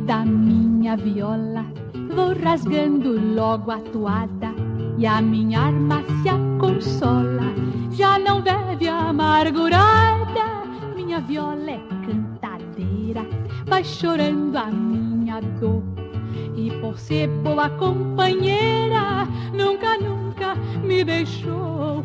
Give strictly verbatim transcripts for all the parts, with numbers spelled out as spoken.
da minha viola, vou rasgando logo a toada, e a minha arma se aconsola, já não bebe amargurada. Minha viola é cantadeira, vai chorando a minha dor, e por ser boa companheira, nunca, nunca me deixou.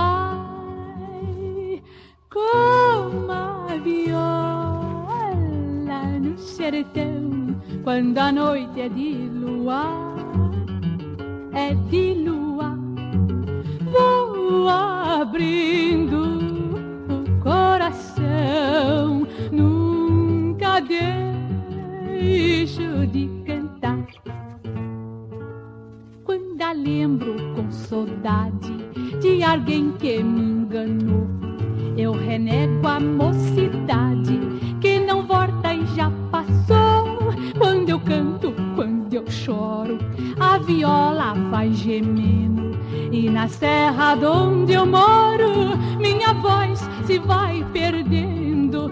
Ai, como a viola no sertão, quando a noite é de luar, é de luar, vou abrindo o coração, nunca deixo de cantar. Quando a lembro com saudade de alguém que me enganou, eu renego a mocidade que não volta e já passou. Quando eu canto, quando eu choro, a viola vai gemendo, e na serra de onde eu moro, minha voz se vai perdendo.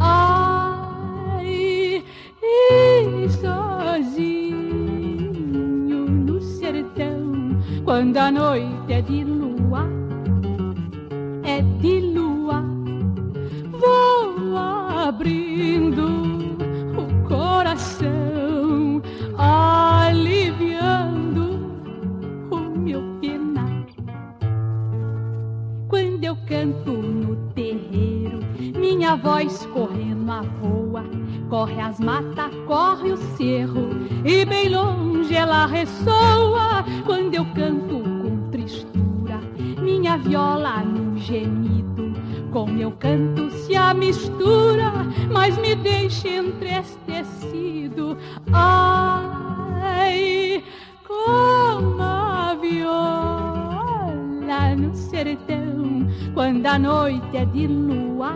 Ai, e sozinho no sertão, quando a noite é de lua, é de lua, vou abrindo o coração, aliviando o meu penar. Quando eu canto no terreiro, minha voz correndo a voa, corre as matas, corre o cerro, e bem longe ela ressoa. Quando eu canto com tristura, minha viola no gemido, com meu canto se amistura, mas me deixa entristecido. Ai, como a viola no sertão, quando a noite é de lua,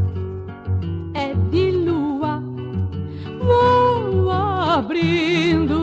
é de lua, vou abrindo